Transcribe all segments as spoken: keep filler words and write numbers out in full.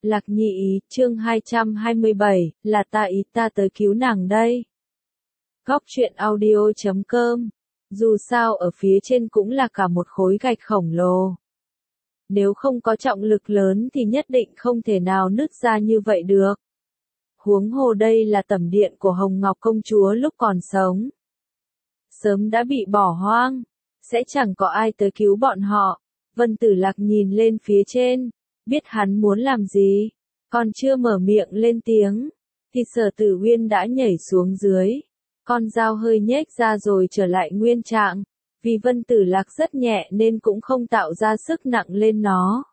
Lạc Nhi ý, chương hai trăm hai mươi bảy, là ta ý ta tới cứu nàng đây. Góc truyện audio chấm com. Dù sao ở phía trên cũng là cả một khối gạch khổng lồ. Nếu không có trọng lực lớn thì nhất định không thể nào nứt ra như vậy được. Huống hồ đây là tẩm điện của Hồng Ngọc công chúa lúc còn sống. Sớm đã bị bỏ hoang, sẽ chẳng có ai tới cứu bọn họ. Vân Tử Lạc nhìn lên phía trên, biết hắn muốn làm gì, còn chưa mở miệng lên tiếng, thì Sở Tử Uyên đã nhảy xuống dưới. Con dao hơi nhếch ra rồi trở lại nguyên trạng, vì Vân Tử Lạc rất nhẹ nên cũng không tạo ra sức nặng lên nó.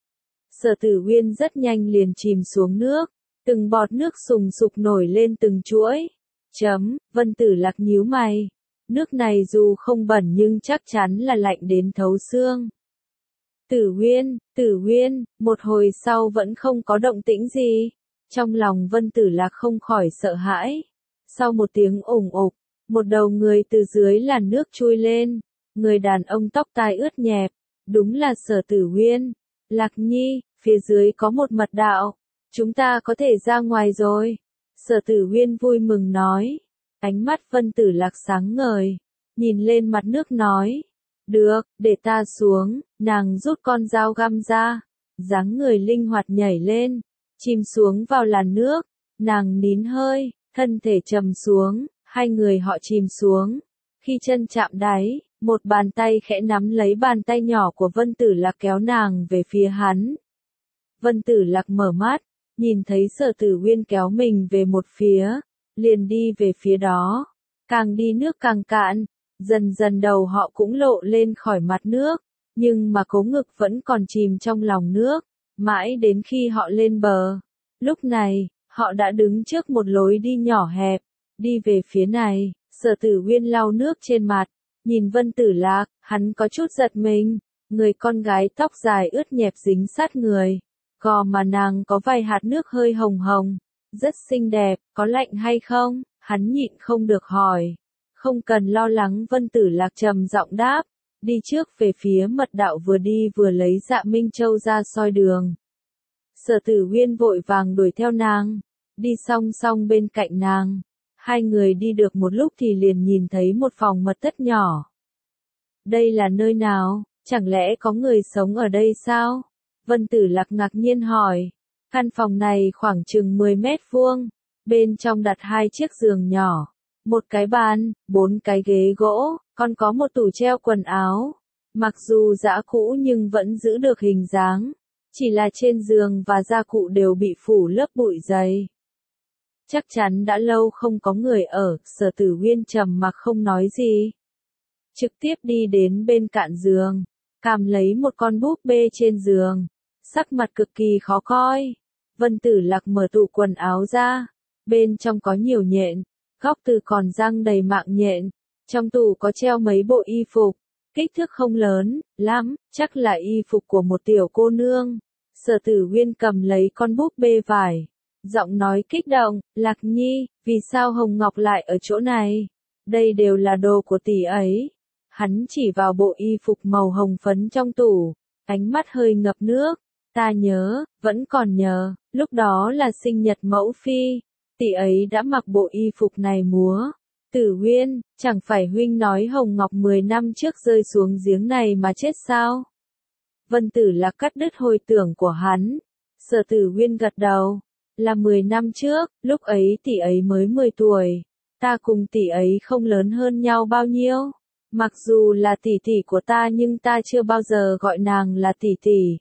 Sở Tử Uyên rất nhanh liền chìm xuống nước, từng bọt nước sùng sục nổi lên từng chuỗi. Chấm, Vân Tử Lạc nhíu mày. Nước này dù không bẩn nhưng chắc chắn là lạnh đến thấu xương. Tử Uyên, Tử Uyên, một hồi sau vẫn không có động tĩnh gì. Trong lòng Vân Tử Lạc không khỏi sợ hãi. Sau một tiếng ủng ục, một đầu người từ dưới làn nước chui lên. Người đàn ông tóc tai ướt nhẹp, đúng là Sở Tử Uyên. Lạc Nhi, phía dưới có một mật đạo. Chúng ta có thể ra ngoài rồi. Sở Tử Uyên vui mừng nói. Ánh mắt Vân Tử Lạc sáng ngời, nhìn lên mặt nước nói. Được, để ta xuống. Nàng rút con dao găm ra, dáng người linh hoạt nhảy lên, chìm xuống vào làn nước. Nàng nín hơi, thân thể trầm xuống, hai người họ chìm xuống. Khi chân chạm đáy, một bàn tay khẽ nắm lấy bàn tay nhỏ của Vân Tử Lạc kéo nàng về phía hắn. Vân Tử Lạc mở mắt, nhìn thấy Sở Tử Uyên kéo mình về một phía, liền đi về phía đó. Càng đi nước càng cạn, dần dần đầu họ cũng lộ lên khỏi mặt nước, nhưng mà cố ngực vẫn còn chìm trong lòng nước, mãi đến khi họ lên bờ. Lúc này, họ đã đứng trước một lối đi nhỏ hẹp, đi về phía này. Sở Tử Uyên lau nước trên mặt, nhìn Vân Tử Lạc, hắn có chút giật mình. Người con gái tóc dài ướt nhẹp dính sát người, gò mà nàng có vài hạt nước hơi hồng hồng, rất xinh đẹp. Có lạnh hay không? Hắn nhịn không được hỏi. Không cần lo lắng, Vân Tử Lạc trầm giọng đáp, đi trước về phía mật đạo, vừa đi vừa lấy Dạ Minh Châu ra soi đường. Sở Tử Uyên vội vàng đuổi theo nàng, đi song song bên cạnh nàng. Hai người đi được một lúc thì liền nhìn thấy một phòng mật thất nhỏ. Đây là nơi nào? Chẳng lẽ có người sống ở đây sao? Vân Tử Lạc ngạc nhiên hỏi. Căn phòng này khoảng chừng mười mét vuông, bên trong đặt hai chiếc giường nhỏ, một cái bàn, bốn cái ghế gỗ, còn có một tủ treo quần áo. Mặc dù giã cũ nhưng vẫn giữ được hình dáng, chỉ là trên giường và gia cụ đều bị phủ lớp bụi dày. Chắc chắn đã lâu không có người ở. Sở Tử Uyên trầm mặc không nói gì, trực tiếp đi đến bên cạnh giường, cầm lấy một con búp bê trên giường, sắc mặt cực kỳ khó coi. Vân Tử Lạc mở tủ quần áo ra, bên trong có nhiều nhện, góc từ còn răng đầy mạng nhện. Trong tủ có treo mấy bộ y phục, kích thước không lớn lắm, chắc là y phục của một tiểu cô nương. Sở Tử Uyên cầm lấy con búp bê vải, giọng nói kích động, Lạc Nhi, vì sao Hồng Ngọc lại ở chỗ này? Đây đều là đồ của tỷ ấy. Hắn chỉ vào bộ y phục màu hồng phấn trong tủ, ánh mắt hơi ngập nước. Ta nhớ, vẫn còn nhớ, lúc đó là sinh nhật mẫu phi, tỷ ấy đã mặc bộ y phục này múa. Tử Uyên, chẳng phải huynh nói Hồng Ngọc mười năm trước rơi xuống giếng này mà chết sao? Vân Tử Lạc cắt đứt hồi tưởng của hắn. Sở Tử Uyên gật đầu, là mười năm trước, lúc ấy tỷ ấy mới mười tuổi, ta cùng tỷ ấy không lớn hơn nhau bao nhiêu. Mặc dù là tỷ tỷ của ta nhưng ta chưa bao giờ gọi nàng là tỷ tỷ.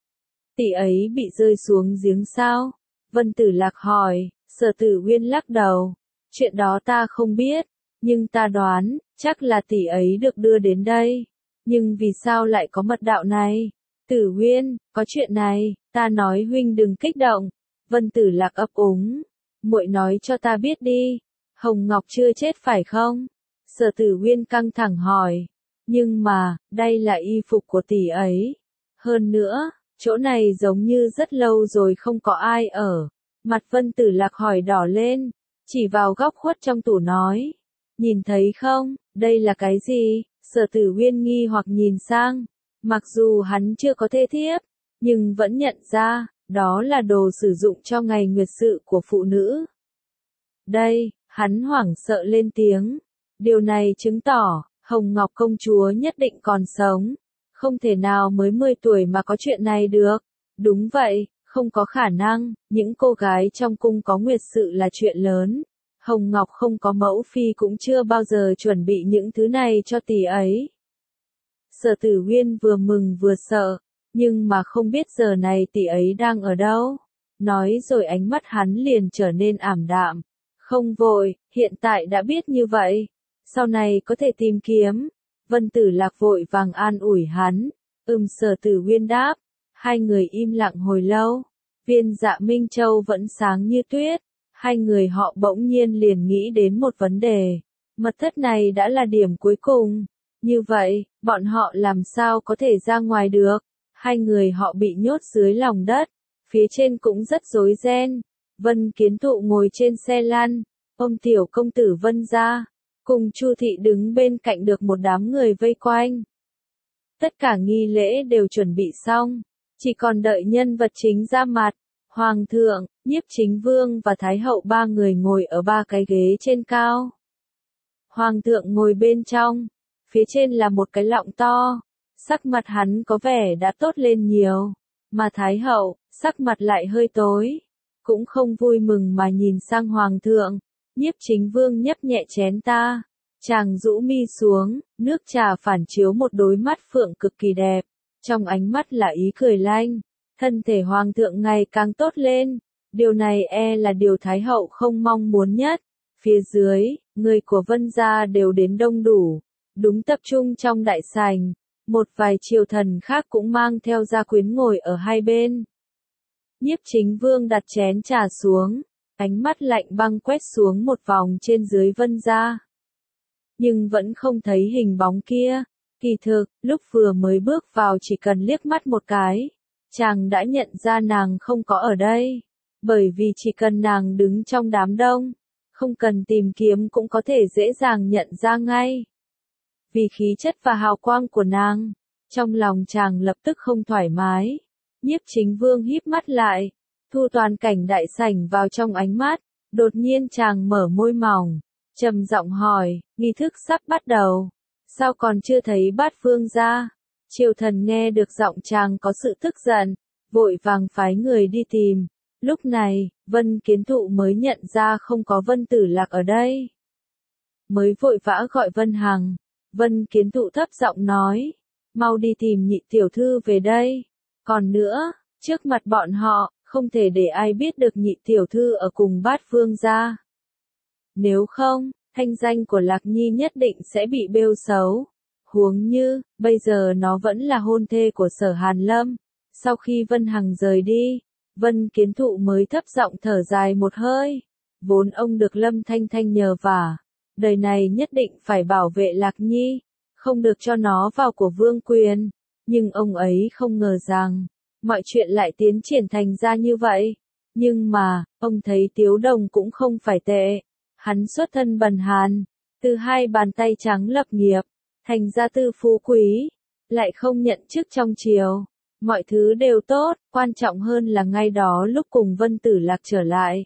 Tỷ ấy bị rơi xuống giếng sao? Vân Tử Lạc hỏi. Sở Tử Uyên lắc đầu. Chuyện đó ta không biết, nhưng ta đoán, chắc là tỷ ấy được đưa đến đây. Nhưng vì sao lại có mật đạo này? Tử Uyên, có chuyện này, ta nói huynh đừng kích động. Vân Tử Lạc ấp úng. Muội nói cho ta biết đi. Hồng Ngọc chưa chết phải không? Sở Tử Uyên căng thẳng hỏi. Nhưng mà, đây là y phục của tỷ ấy. Hơn nữa, chỗ này giống như rất lâu rồi không có ai ở. Mặt Vân Tử Lạc hỏi đỏ lên, chỉ vào góc khuất trong tủ nói. Nhìn thấy không, đây là cái gì? Sở Tử Uyên nghi hoặc nhìn sang. Mặc dù hắn chưa có thê thiếp, nhưng vẫn nhận ra, Đó là đồ sử dụng cho ngày nguyệt sự của phụ nữ. Đây, hắn hoảng sợ lên tiếng. Điều này chứng tỏ, Hồng Ngọc công chúa nhất định còn sống. Không thể nào mới mười tuổi mà có chuyện này được. Đúng vậy, không có khả năng, những cô gái trong cung có nguyệt sự là chuyện lớn. Hồng Ngọc không có mẫu phi cũng chưa bao giờ chuẩn bị những thứ này cho tỷ ấy. Sở Tử Uyên vừa mừng vừa sợ, nhưng mà không biết giờ này tỷ ấy đang ở đâu. Nói rồi ánh mắt hắn liền trở nên ảm đạm. Không vội, hiện tại đã biết như vậy. Sau này có thể tìm kiếm. Vân Tử Lạc vội vàng an ủi hắn. Ừm, Sở Tử Uyên đáp. Hai người im lặng hồi lâu. Viên Dạ Minh Châu vẫn sáng như tuyết. Hai người họ bỗng nhiên liền nghĩ đến một vấn đề. Mật thất này đã là điểm cuối cùng. Như vậy, bọn họ làm sao có thể ra ngoài được? Hai người họ bị nhốt dưới lòng đất. Phía trên cũng rất rối ren. Vân Kiến Thụ ngồi trên xe lăn. Ông tiểu công tử Vân gia, cùng Chu thị đứng bên cạnh được một đám người vây quanh. Tất cả nghi lễ đều chuẩn bị xong. Chỉ còn đợi nhân vật chính ra mặt. Hoàng thượng, Nhiếp Chính Vương và Thái hậu ba người ngồi ở ba cái ghế trên cao. Hoàng thượng ngồi bên trong. Phía trên là một cái lọng to. Sắc mặt hắn có vẻ đã tốt lên nhiều. Mà Thái hậu, sắc mặt lại hơi tối. Cũng không vui mừng mà nhìn sang Hoàng thượng. Nhiếp Chính Vương nhấp nhẹ chén ta. Chàng rũ mi xuống, nước trà phản chiếu một đôi mắt phượng cực kỳ đẹp. Trong ánh mắt là ý cười lanh. Thân thể Hoàng thượng ngày càng tốt lên. Điều này e là điều Thái hậu không mong muốn nhất. Phía dưới, người của Vân gia đều đến đông đủ. Đúng tập trung trong đại sảnh. Một vài triều thần khác cũng mang theo gia quyến ngồi ở hai bên. Nhiếp Chính Vương đặt chén trà xuống. Ánh mắt lạnh băng quét xuống một vòng trên dưới Vân gia. Nhưng vẫn không thấy hình bóng kia. Kỳ thực, lúc vừa mới bước vào chỉ cần liếc mắt một cái. Chàng đã nhận ra nàng không có ở đây. Bởi vì chỉ cần nàng đứng trong đám đông. Không cần tìm kiếm cũng có thể dễ dàng nhận ra ngay. Vì khí chất và hào quang của nàng. Trong lòng chàng lập tức không thoải mái. Nhiếp Chính Vương híp mắt lại. Thu toàn cảnh đại sảnh vào trong ánh mắt. Đột nhiên chàng mở môi mỏng. Trầm giọng hỏi, nghi thức sắp bắt đầu. Sao còn chưa thấy Bát Vương gia? Triều thần nghe được giọng chàng có sự tức giận. Vội vàng phái người đi tìm. Lúc này, Vân Kiến Thụ mới nhận ra không có Vân Tử Lạc ở đây. Mới vội vã gọi Vân Hằng. Vân Kiến Thụ thấp giọng nói. Mau đi tìm nhị tiểu thư về đây. Còn nữa, trước mặt bọn họ, không thể để ai biết được nhị tiểu thư ở cùng Bát Vương gia. Nếu không, thanh danh của Lạc Nhi nhất định sẽ bị bêu xấu. Huống như, bây giờ nó vẫn là hôn thê của Sở Hàn Lâm. Sau khi Vân Hằng rời đi, Vân Kiến Thụ mới thấp giọng thở dài một hơi. Vốn ông được Lâm Thanh Thanh nhờ vả. Đời này nhất định phải bảo vệ Lạc Nhi. Không được cho nó vào của vương quyền. Nhưng ông ấy không ngờ rằng, mọi chuyện lại tiến triển thành ra như vậy. Nhưng mà, ông thấy Tiếu Đồng cũng không phải tệ. Hắn xuất thân bần hàn. Từ hai bàn tay trắng lập nghiệp. Thành gia tư phú quý. Lại không nhận chức trong triều. Mọi thứ đều tốt, quan trọng hơn là ngay đó lúc cùng Vân Tử Lạc trở lại.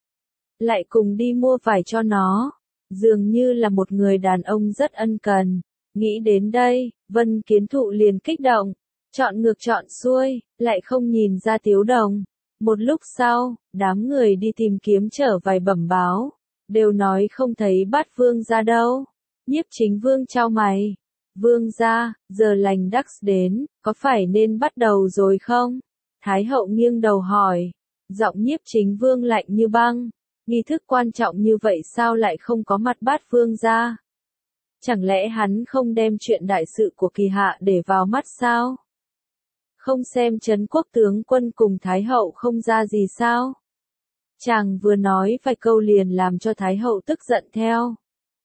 Lại cùng đi mua vải cho nó. Dường như là một người đàn ông rất ân cần. Nghĩ đến đây, Vân Kiến Thụ liền kích động. Chọn ngược chọn xuôi, lại không nhìn ra Tiếu Đồng. Một lúc sau, đám người đi tìm kiếm trở vài bẩm báo. Đều nói không thấy Bát Vương gia đâu. Nhiếp Chính Vương chau mày. Vương gia, giờ lành đắc đến, có phải nên bắt đầu rồi không? Thái hậu nghiêng đầu hỏi. Giọng Nhiếp Chính Vương lạnh như băng. Nghi thức quan trọng như vậy sao lại không có mặt Bát Vương gia? Chẳng lẽ hắn không đem chuyện đại sự của kỳ hạ để vào mắt sao? Không xem Trấn Quốc tướng quân cùng Thái hậu không ra gì sao? Chàng vừa nói vài câu liền làm cho Thái hậu tức giận theo.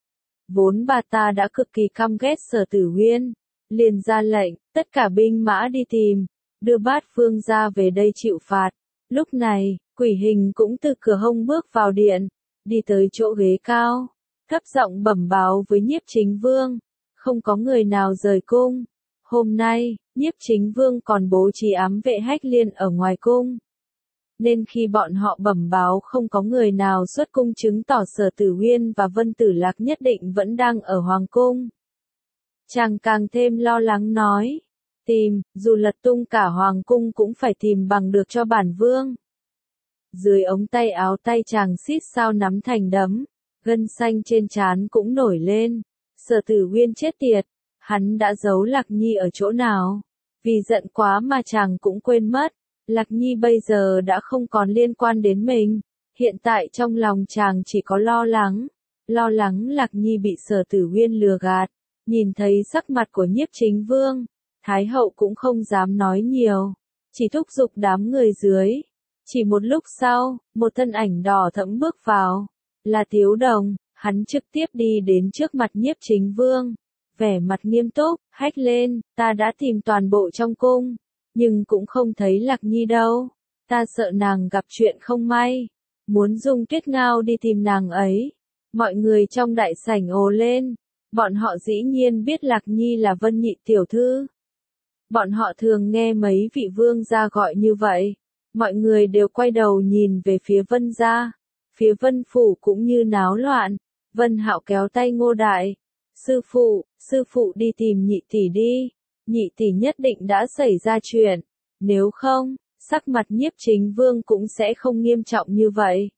Vốn bà ta đã cực kỳ căm ghét Sở Tử Uyên, liền ra lệnh, tất cả binh mã đi tìm, đưa Bát Vương gia về đây chịu phạt. Lúc này, Quỷ Hình cũng từ cửa hông bước vào điện, đi tới chỗ ghế cao, thấp giọng bẩm báo với Nhiếp Chính Vương, không có người nào rời cung. Hôm nay, Nhiếp Chính Vương còn bố trí ám vệ Hách Liên ở ngoài cung. nên khi bọn họ bẩm báo không có người nào xuất cung chứng tỏ Sở Tử Uyên và Vân Tử Lạc nhất định vẫn đang ở Hoàng Cung. Chàng càng thêm lo lắng nói, tìm, dù lật tung cả Hoàng Cung cũng phải tìm bằng được cho bản vương. Dưới ống tay áo tay chàng xít sao nắm thành đấm, gân xanh trên trán cũng nổi lên. Sở Tử Uyên chết tiệt, hắn đã giấu Lạc Nhi ở chỗ nào? Vì giận quá mà chàng cũng quên mất, Lạc Nhi bây giờ đã không còn liên quan đến mình. Hiện tại trong lòng chàng chỉ có lo lắng, lo lắng Lạc Nhi bị Sở Tử Uyên lừa gạt. Nhìn thấy sắc mặt của Nhiếp Chính Vương, Thái hậu cũng không dám nói nhiều, chỉ thúc giục đám người dưới. Chỉ một lúc sau, một thân ảnh đỏ thẫm bước vào, là Tiếu Đồng. Hắn trực tiếp đi đến trước mặt Nhiếp Chính Vương, vẻ mặt nghiêm túc, hét lên, ta đã tìm toàn bộ trong cung, nhưng cũng không thấy Lạc Nhi đâu, ta sợ nàng gặp chuyện không may, muốn dùng Tuyết Ngao đi tìm nàng ấy. Mọi người trong đại sảnh ồ lên, bọn họ dĩ nhiên biết Lạc Nhi là Vân Nhị tiểu thư. Bọn họ thường nghe mấy vị vương gia gọi như vậy, mọi người đều quay đầu nhìn về phía Vân gia, phía Vân phủ cũng như náo loạn. Vân Hạo kéo tay Ngô Đại, sư phụ, sư phụ đi tìm nhị tỷ đi, nhị tỷ nhất định đã xảy ra chuyện, nếu không, sắc mặt Nhiếp Chính Vương cũng sẽ không nghiêm trọng như vậy.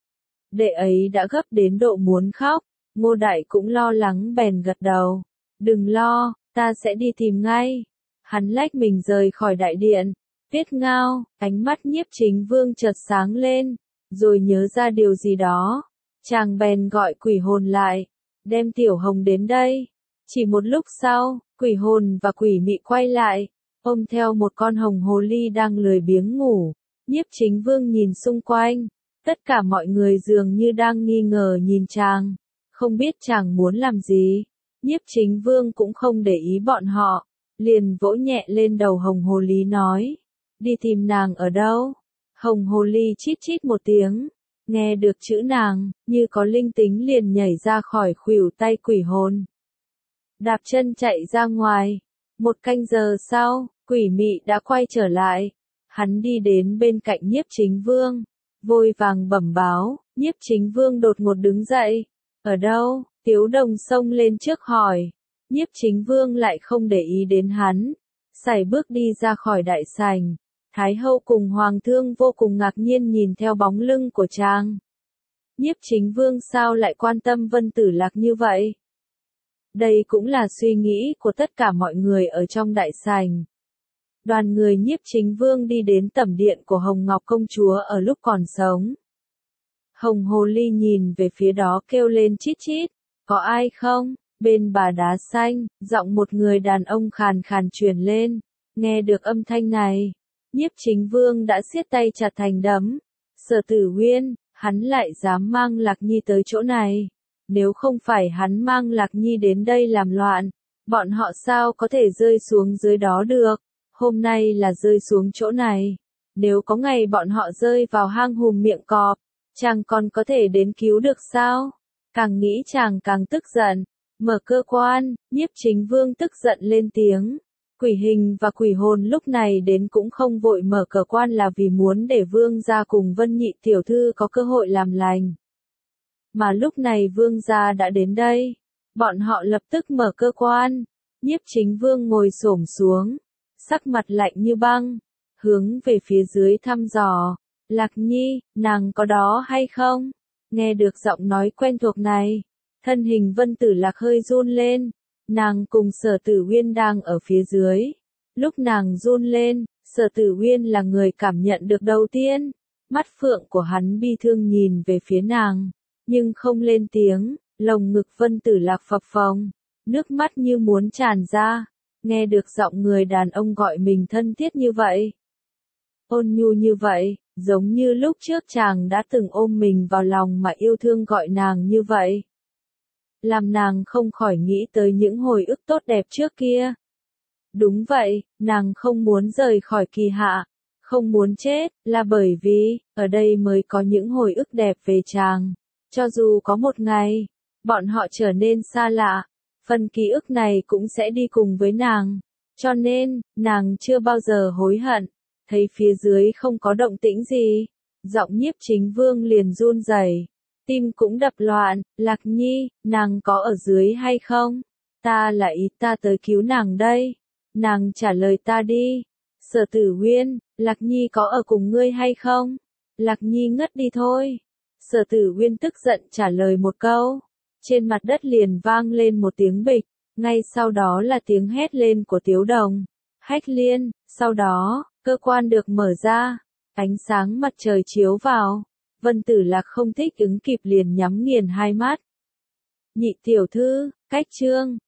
Đệ ấy đã gấp đến độ muốn khóc, Ngô Đại cũng lo lắng bèn gật đầu, đừng lo, ta sẽ đi tìm ngay. Hắn lách mình rời khỏi đại điện. Tuyết Ngao, ánh mắt Nhiếp Chính Vương chợt sáng lên, rồi nhớ ra điều gì đó. Chàng bèn gọi quỷ hồn lại, đem Tiểu Hồng đến đây. Chỉ một lúc sau, quỷ hồn và quỷ mị quay lại, ôm theo một con hồng hồ ly đang lười biếng ngủ. Nhiếp Chính Vương nhìn xung quanh, tất cả mọi người dường như đang nghi ngờ nhìn chàng, không biết chàng muốn làm gì. Nhiếp Chính Vương cũng không để ý bọn họ, liền vỗ nhẹ lên đầu hồng hồ ly nói, đi tìm nàng ở đâu? Hồng hồ ly chít chít một tiếng. Nghe được chữ nàng, như có linh tính liền nhảy ra khỏi khuỷu tay quỷ hồn. Đạp chân chạy ra ngoài. Một canh giờ sau, quỷ mị đã quay trở lại. Hắn đi đến bên cạnh Nhiếp Chính Vương, vội vàng bẩm báo. Nhiếp Chính Vương đột ngột đứng dậy. Ở đâu? Tiếu Đồng xông lên trước hỏi. Nhiếp Chính Vương lại không để ý đến hắn, sải bước đi ra khỏi đại sảnh. Thái hậu cùng hoàng thương vô cùng ngạc nhiên nhìn theo bóng lưng của chàng. Nhiếp Chính Vương sao lại quan tâm Vân Tử Lạc như vậy? Đây cũng là suy nghĩ của tất cả mọi người ở trong đại sảnh. Đoàn người Nhiếp Chính Vương đi đến tẩm điện của Hồng Ngọc công chúa ở lúc còn sống. Hồng hồ ly nhìn về phía đó kêu lên chít chít, có ai không? Bên bà đá xanh, giọng một người đàn ông khàn khàn truyền lên. Nghe được âm thanh này, Nhiếp Chính Vương đã siết tay chặt thành đấm. Sở Tử Uyên, hắn lại dám mang Lạc Nhi tới chỗ này. Nếu không phải hắn mang Lạc Nhi đến đây làm loạn, bọn họ sao có thể rơi xuống dưới đó được? Hôm nay là rơi xuống chỗ này. Nếu có ngày bọn họ rơi vào hang hùm miệng cọp, chàng còn có thể đến cứu được sao? Càng nghĩ chàng càng tức giận. Mở cơ quan, Nhiếp Chính Vương tức giận lên tiếng. Quỷ hình và quỷ hồn lúc này đến cũng không vội mở cơ quan là vì muốn để Vương gia cùng Vân Nhị tiểu thư có cơ hội làm lành. Mà lúc này Vương gia đã đến đây, bọn họ lập tức mở cơ quan. Nhiếp Chính Vương ngồi xổm xuống, sắc mặt lạnh như băng, hướng về phía dưới thăm dò. Lạc Nhi, nàng có đó hay không? Nghe được giọng nói quen thuộc này, thân hình Vân Tử Lạc hơi run lên. Nàng cùng Sở Tử Uyên đang ở phía dưới. Lúc nàng run lên, Sở Tử Uyên là người cảm nhận được đầu tiên. Mắt phượng của hắn bi thương nhìn về phía nàng, nhưng không lên tiếng. Lồng ngực Vân Tử Lạc phập phồng, nước mắt như muốn tràn ra. Nghe được giọng người đàn ông gọi mình thân thiết như vậy, ôn nhu như vậy, giống như lúc trước chàng đã từng ôm mình vào lòng mà yêu thương gọi nàng như vậy. Làm nàng không khỏi nghĩ tới những hồi ức tốt đẹp trước kia. Đúng vậy, nàng không muốn rời khỏi Kỳ Hạ, không muốn chết, là bởi vì, ở đây mới có những hồi ức đẹp về chàng. Cho dù có một ngày, bọn họ trở nên xa lạ, phần ký ức này cũng sẽ đi cùng với nàng. Cho nên, nàng chưa bao giờ hối hận. Thấy phía dưới không có động tĩnh gì, Giọng Nhiếp Chính Vương liền run rẩy, tim cũng đập loạn. Lạc Nhi, nàng có ở dưới hay không? Ta là ý ta tới cứu nàng đây. Nàng trả lời ta đi. Sở Tử Uyên, Lạc Nhi có ở cùng ngươi hay không? Lạc Nhi ngất đi thôi. Sở Tử Uyên tức giận trả lời một câu. Trên mặt đất liền vang lên một tiếng bịch, ngay sau đó là tiếng hét lên của Tiếu Đồng, Hách Liên, sau đó, cơ quan được mở ra, ánh sáng mặt trời chiếu vào, Vân Tử Lạc không thích ứng kịp liền nhắm nghiền hai mắt. Nhị tiểu thư, cách trương,